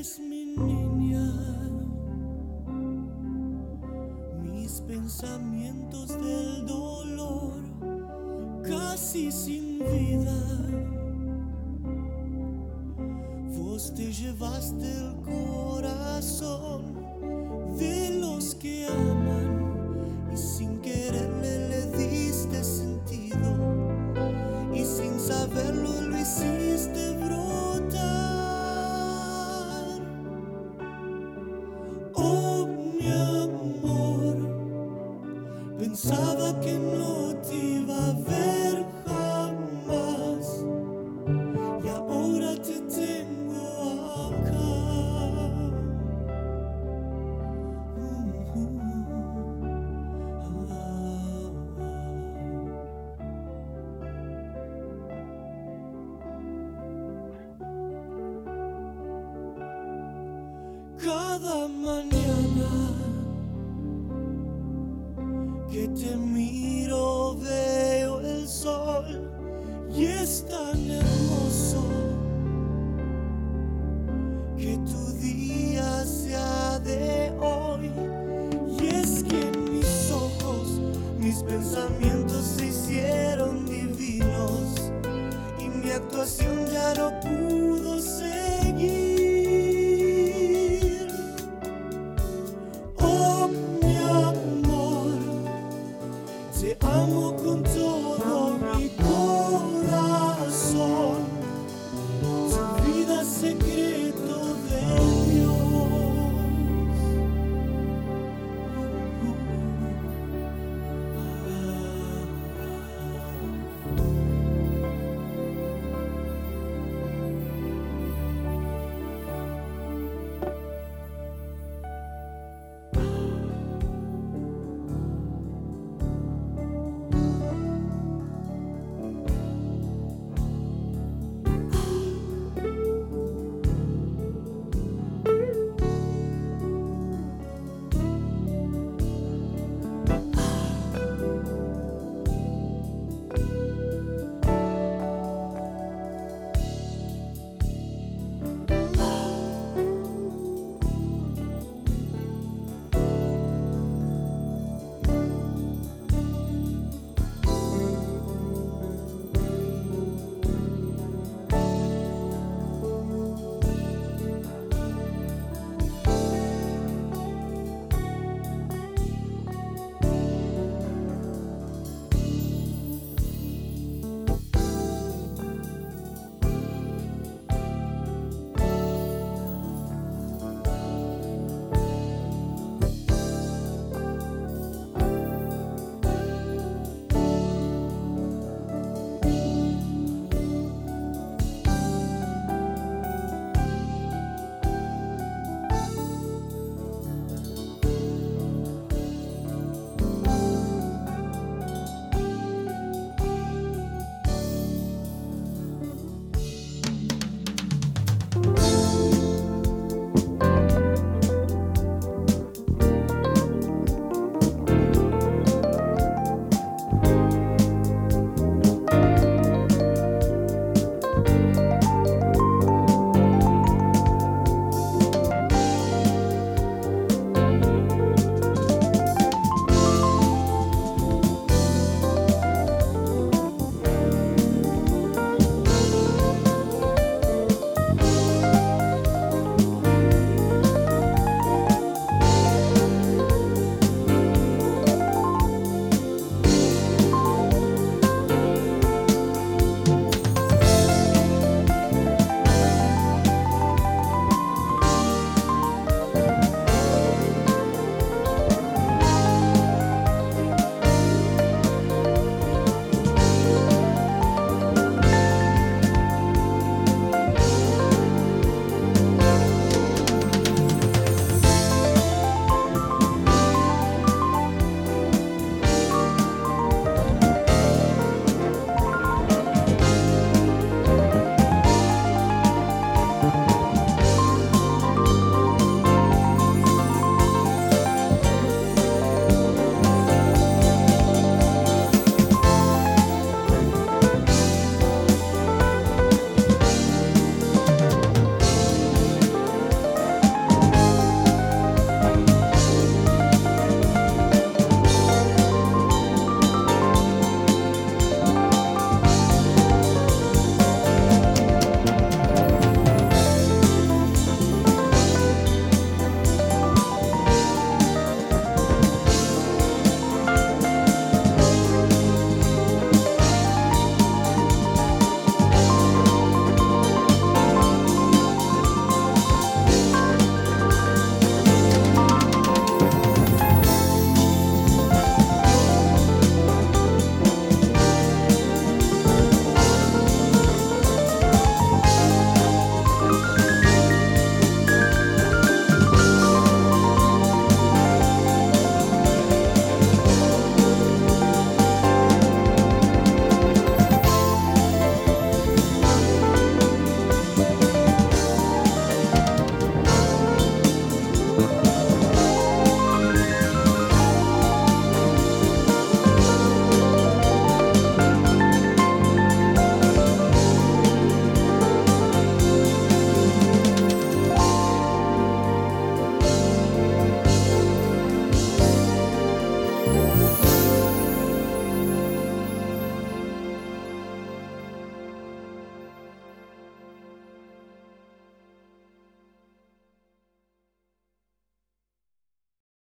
eres mi niña, mis pensamientos del dolor, casi sin vida. Vos te llevaste el corazón de los que aman y sin quererle le diste sentido y sin saberlo lo hiciste brotar. Oh, mi amor, pensaba que no te iba a ver jamás y ahora te tengo acá. Cada mañana que te miro veo el sol y es tan hermoso que tu día sea de hoy. Y es que en mis ojos mis pensamientos se hicieron divinos y mi actuación ya no pudo